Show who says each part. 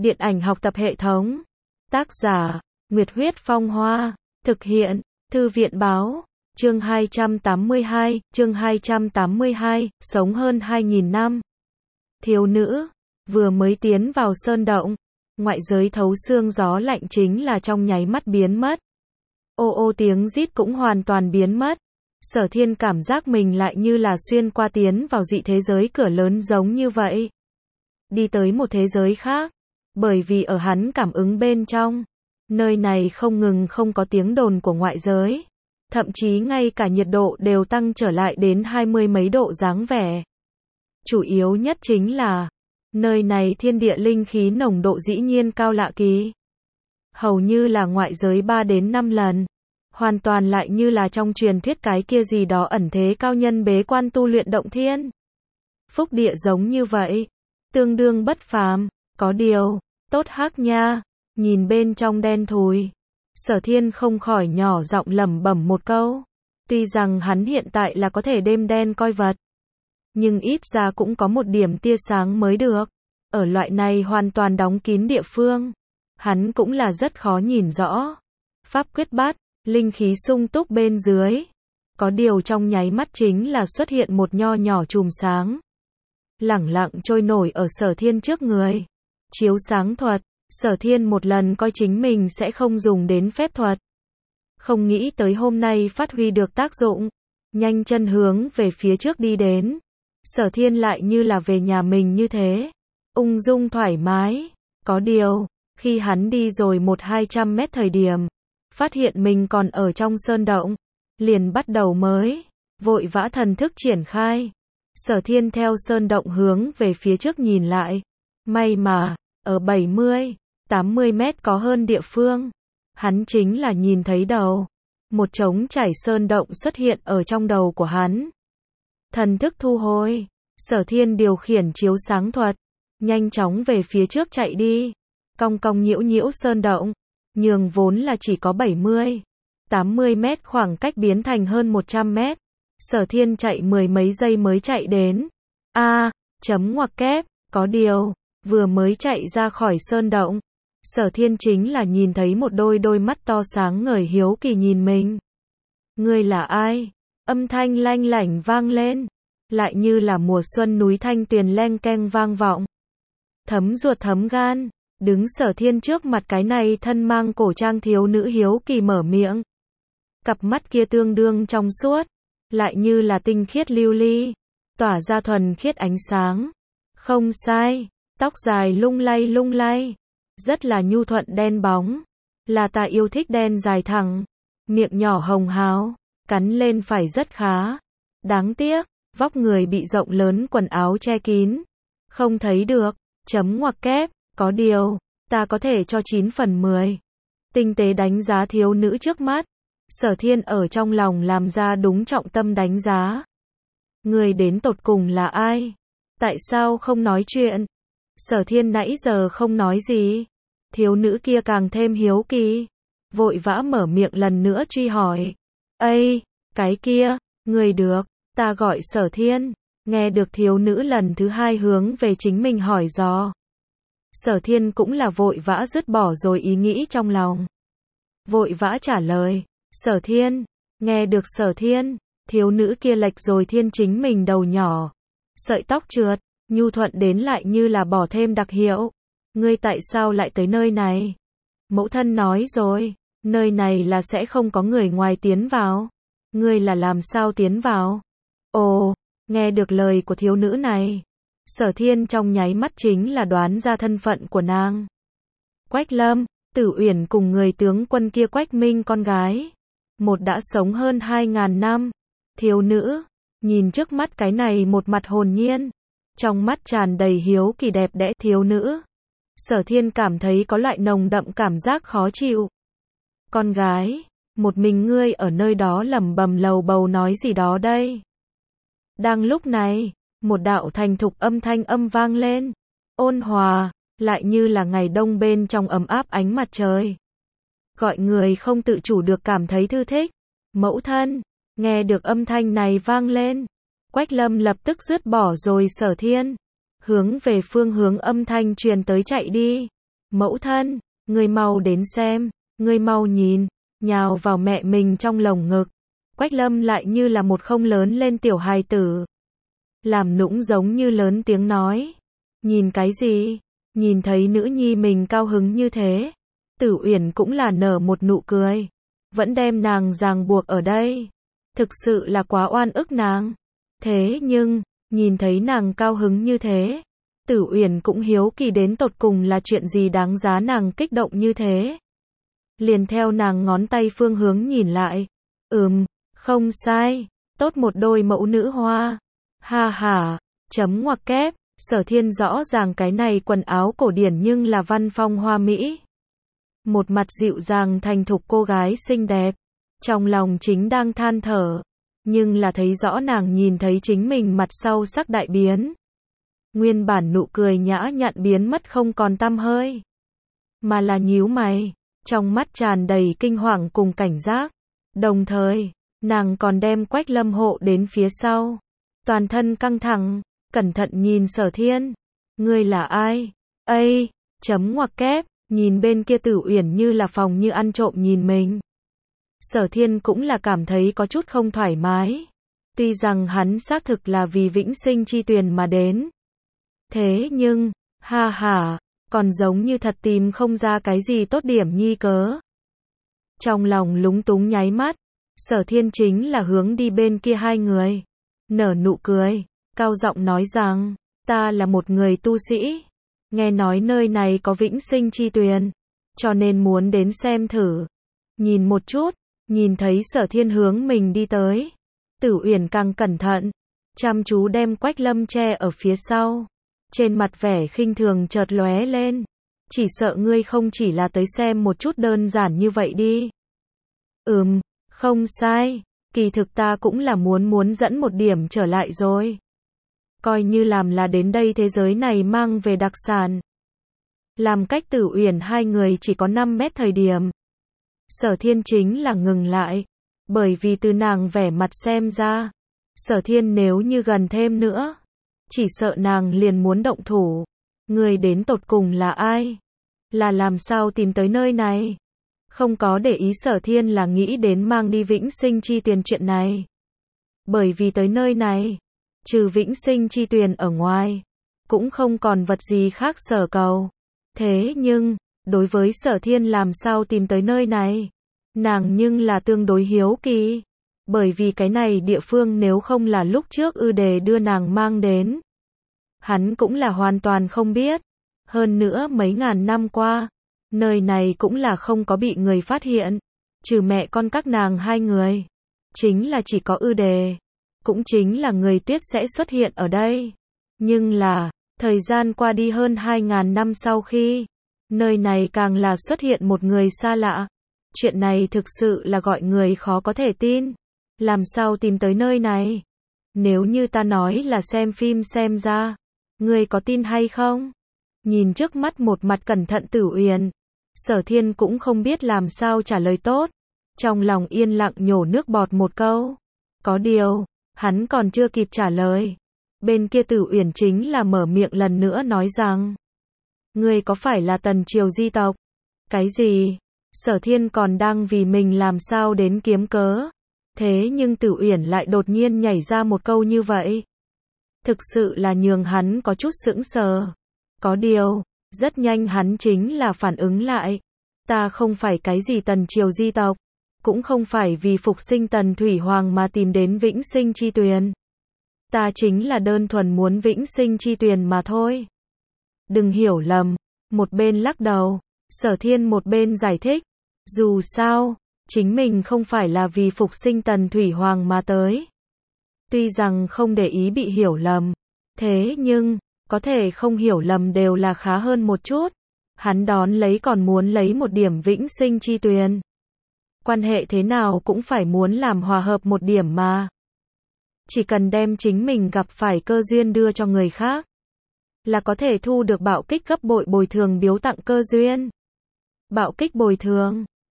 Speaker 1: Điện ảnh học tập hệ thống. Tác giả, Nguyệt Huyết Phong Hoa. Thực hiện, Thư viện Báo. Chương 282, sống hơn 2.000 năm. Thiếu nữ, vừa mới tiến vào sơn động, ngoại giới thấu xương gió lạnh chính là trong nháy mắt biến mất. Ô ô tiếng rít cũng hoàn toàn biến mất. Sở Thiên cảm giác mình lại như là xuyên qua tiến vào dị thế giới cửa lớn giống như vậy. Đi tới một thế giới khác. Bởi vì ở hắn cảm ứng bên trong, nơi này không ngừng không có tiếng đồn của ngoại giới. Thậm chí ngay cả nhiệt độ đều tăng trở lại đến 20 mấy độ dáng vẻ. Chủ yếu nhất chính là, nơi này thiên địa linh khí nồng độ dĩ nhiên cao lạ kỳ. Hầu như là ngoại giới 3 đến 5 lần. Hoàn toàn lại như là trong truyền thuyết cái kia gì đó ẩn thế cao nhân bế quan tu luyện động thiên. Phúc địa giống như vậy. Tương đương bất phàm. Có điều, tốt hắc nha. Nhìn bên trong đen thùi. Sở Thiên không khỏi nhỏ giọng lẩm bẩm một câu. Tuy rằng hắn hiện tại là có thể đêm đen coi vật. Nhưng ít ra cũng có một điểm tia sáng mới được. Ở loại này hoàn toàn đóng kín địa phương. Hắn cũng là rất khó nhìn rõ. Pháp quyết bát, linh khí sung túc bên dưới. Có điều trong nháy mắt chính là xuất hiện một nho nhỏ chùm sáng. Lẳng lặng trôi nổi ở Sở Thiên trước người. Chiếu sáng thuật, Sở Thiên một lần coi chính mình sẽ không dùng đến phép thuật. Không nghĩ tới hôm nay phát huy được tác dụng. Nhanh chân hướng về phía trước đi đến. Sở Thiên lại như là về nhà mình như thế. Ung dung thoải mái. Có điều, khi hắn đi rồi 100-200 mét thời điểm, phát hiện mình còn ở trong sơn động. Liền bắt đầu mới. Vội vã thần thức triển khai. Sở Thiên theo sơn động hướng về phía trước nhìn lại. May mà, ở 70-80 mét có hơn địa phương. Hắn chính là nhìn thấy đầu. Một trống chảy sơn động xuất hiện ở trong đầu của hắn. Thần thức thu hồi. Sở Thiên điều khiển chiếu sáng thuật. Nhanh chóng về phía trước chạy đi. Cong cong nhiễu nhiễu sơn động. Nhường vốn là chỉ có 70-80 mét khoảng cách biến thành hơn 100 mét. Sở Thiên chạy 10 mấy giây mới chạy đến. Chấm ngoặc kép. Có điều, vừa mới chạy ra khỏi sơn động. Sở Thiên chính là nhìn thấy một đôi mắt to sáng ngời hiếu kỳ nhìn mình. Ngươi là ai? Âm thanh lanh lảnh vang lên. Lại như là mùa xuân núi Thanh Tuyền leng keng vang vọng. Thấm ruột thấm gan. Đứng Sở Thiên trước mặt cái này thân mang cổ trang thiếu nữ hiếu kỳ mở miệng. Cặp mắt kia tương đương trong suốt. Lại như là tinh khiết lưu ly. Tỏa ra thuần khiết ánh sáng. Không sai. Tóc dài lung lay. Rất là nhu thuận đen bóng. Là ta yêu thích đen dài thẳng. Miệng nhỏ hồng hào. Cắn lên phải rất khá. Đáng tiếc, vóc người bị rộng lớn quần áo che kín. Không thấy được. Chấm ngoặc kép. Có điều, ta có thể cho 9 phần 10. Tinh tế đánh giá thiếu nữ trước mắt. Sở Thiên ở trong lòng làm ra đúng trọng tâm đánh giá. Người đến tột cùng là ai? Tại sao không nói chuyện? Sở Thiên nãy giờ không nói gì. Thiếu nữ kia càng thêm hiếu kỳ. Vội vã mở miệng lần nữa truy hỏi. Ây, cái kia, người được, ta gọi Sở Thiên. Nghe được thiếu nữ lần thứ hai hướng về chính mình hỏi dò. Sở Thiên cũng là vội vã dứt bỏ rồi ý nghĩ trong lòng. Vội vã trả lời. Sở Thiên. Nghe được Sở Thiên. Thiếu nữ kia lệch rồi thiên chính mình đầu nhỏ. Sợi tóc trượt. Nhu thuận đến lại như là bỏ thêm đặc hiệu. Ngươi tại sao lại tới nơi này? Mẫu thân nói rồi. Nơi này là sẽ không có người ngoài tiến vào. Ngươi là làm sao tiến vào? Ồ, nghe được lời của thiếu nữ này. Sở Thiên trong nháy mắt chính là đoán ra thân phận của nàng. Quách Lâm, Tử Uyển cùng người tướng quân kia Quách Minh con gái. Một đã sống hơn 2.000 năm. Thiếu nữ, nhìn trước mắt cái này một mặt hồn nhiên. Trong mắt tràn đầy hiếu kỳ đẹp đẽ thiếu nữ. Sở Thiên cảm thấy có loại nồng đậm cảm giác khó chịu. Con gái, một mình ngươi ở nơi đó lẩm bẩm lầu bầu nói gì đó đây? Đang lúc này, một đạo thành thục âm thanh vang lên. Ôn hòa, lại như là ngày đông bên trong ấm áp ánh mặt trời. Gọi người không tự chủ được cảm thấy thư thích. Mẫu thân, nghe được âm thanh này vang lên. Quách Lâm lập tức dứt bỏ rồi Sở Thiên. Hướng về phương hướng âm thanh truyền tới chạy đi. Mẫu thân, ngươi mau đến xem, ngươi mau nhìn, nhào vào mẹ mình trong lồng ngực. Quách Lâm lại như là một không lớn lên tiểu hài tử. Làm nũng giống như lớn tiếng nói. Nhìn cái gì? Nhìn thấy nữ nhi mình cao hứng như thế. Tử Uyển cũng là nở một nụ cười. Vẫn đem nàng ràng buộc ở đây. Thực sự là quá oan ức nàng. Thế nhưng, nhìn thấy nàng cao hứng như thế. Tử Uyển cũng hiếu kỳ đến tột cùng là chuyện gì đáng giá nàng kích động như thế. Liền theo nàng ngón tay phương hướng nhìn lại. Không sai, tốt một đôi mẫu nữ hoa. Ha ha, chấm ngoặc kép, Sở Thiên rõ ràng cái này quần áo cổ điển nhưng là văn phong hoa mỹ. Một mặt dịu dàng thành thục cô gái xinh đẹp, trong lòng chính đang than thở, nhưng là thấy rõ nàng nhìn thấy chính mình mặt sau sắc đại biến. Nguyên bản nụ cười nhã nhặn biến mất không còn tăm hơi, mà là nhíu mày, trong mắt tràn đầy kinh hoàng cùng cảnh giác. Đồng thời, nàng còn đem Quách Lâm hộ đến phía sau, toàn thân căng thẳng, cẩn thận nhìn Sở Thiên. Ngươi là ai? Ây, chấm ngoặc kép, nhìn bên kia Tử Uyển như là phòng như ăn trộm nhìn mình. Sở Thiên cũng là cảm thấy có chút không thoải mái. Tuy rằng hắn xác thực là vì Vĩnh Sinh Chi Tuyền mà đến. Thế nhưng, ha ha, còn giống như thật tìm không ra cái gì tốt điểm nhi cớ. Trong lòng lúng túng nháy mắt, Sở Thiên chính là hướng đi bên kia hai người. Nở nụ cười, cao giọng nói rằng, ta là một người tu sĩ. Nghe nói nơi này có Vĩnh Sinh Chi Tuyền, cho nên muốn đến xem thử. Nhìn một chút, nhìn thấy Sở Thiên hướng mình đi tới. Tử Uyển càng cẩn thận, chăm chú đem Quách Lâm che ở phía sau. Trên mặt vẻ khinh thường chợt lóe lên. Chỉ sợ ngươi không chỉ là tới xem một chút đơn giản như vậy đi. Không sai, kỳ thực ta cũng là muốn dẫn một điểm trở lại rồi. Coi như làm là đến đây thế giới này mang về đặc sản. Làm cách Tử Uyển hai người chỉ có 5 mét thời điểm. Sở Thiên chính là ngừng lại, bởi vì từ nàng vẻ mặt xem ra, Sở Thiên nếu như gần thêm nữa, chỉ sợ nàng liền muốn động thủ. Người đến tột cùng là ai? Là làm sao tìm tới nơi này? Không có để ý Sở Thiên là nghĩ đến mang đi Vĩnh Sinh Chi Tuyền chuyện này. Bởi vì tới nơi này, trừ Vĩnh Sinh Chi Tuyền ở ngoài, cũng không còn vật gì khác sở cầu. Thế nhưng, đối với Sở Thiên làm sao tìm tới nơi này, nàng nhưng là tương đối hiếu kỳ. Bởi vì cái này địa phương nếu không là lúc trước Ư Đề đưa nàng mang đến, hắn cũng là hoàn toàn không biết. Hơn nữa mấy ngàn năm qua, nơi này cũng là không có bị người phát hiện, trừ mẹ con các nàng hai người. Chính là chỉ có Ư Đề, cũng chính là người Tuyết sẽ xuất hiện ở đây. Nhưng là, thời gian qua đi hơn 2.000 năm sau khi, nơi này càng là xuất hiện một người xa lạ. Chuyện này thực sự là gọi người khó có thể tin. Làm sao tìm tới nơi này? Nếu như ta nói là xem phim xem ra, ngươi có tin hay không? Nhìn trước mắt một mặt cẩn thận Tử Uyển, Sở Thiên cũng không biết làm sao trả lời tốt. Trong lòng yên lặng nhổ nước bọt một câu. Có điều, hắn còn chưa kịp trả lời. Bên kia Tử Uyển chính là mở miệng lần nữa nói rằng, ngươi có phải là Tần Triều di tộc? Cái gì? Sở Thiên còn đang vì mình làm sao đến kiếm cớ. Thế nhưng Tử Uyển lại đột nhiên nhảy ra một câu như vậy. Thực sự là nhường hắn có chút sững sờ. Có điều, rất nhanh hắn chính là phản ứng lại. Ta không phải cái gì Tần Triều di tộc, cũng không phải vì phục sinh Tần Thủy Hoàng mà tìm đến Vĩnh Sinh Chi Tuyền. Ta chính là đơn thuần muốn Vĩnh Sinh Chi Tuyền mà thôi. Đừng hiểu lầm. Một bên lắc đầu, Sở Thiên một bên giải thích. Dù sao, chính mình không phải là vì phục sinh Tần Thủy Hoàng mà tới. Tuy rằng không để ý bị hiểu lầm, thế nhưng, có thể không hiểu lầm đều là khá hơn một chút. Hắn đón lấy còn muốn lấy một điểm Vĩnh Sinh Chi Tuyền. Quan hệ thế nào cũng phải muốn làm hòa hợp một điểm mà. Chỉ cần đem chính mình gặp phải cơ duyên đưa cho người khác, là có thể thu được bạo kích gấp bội bồi thường biếu tặng cơ duyên. Bạo kích bồi thường,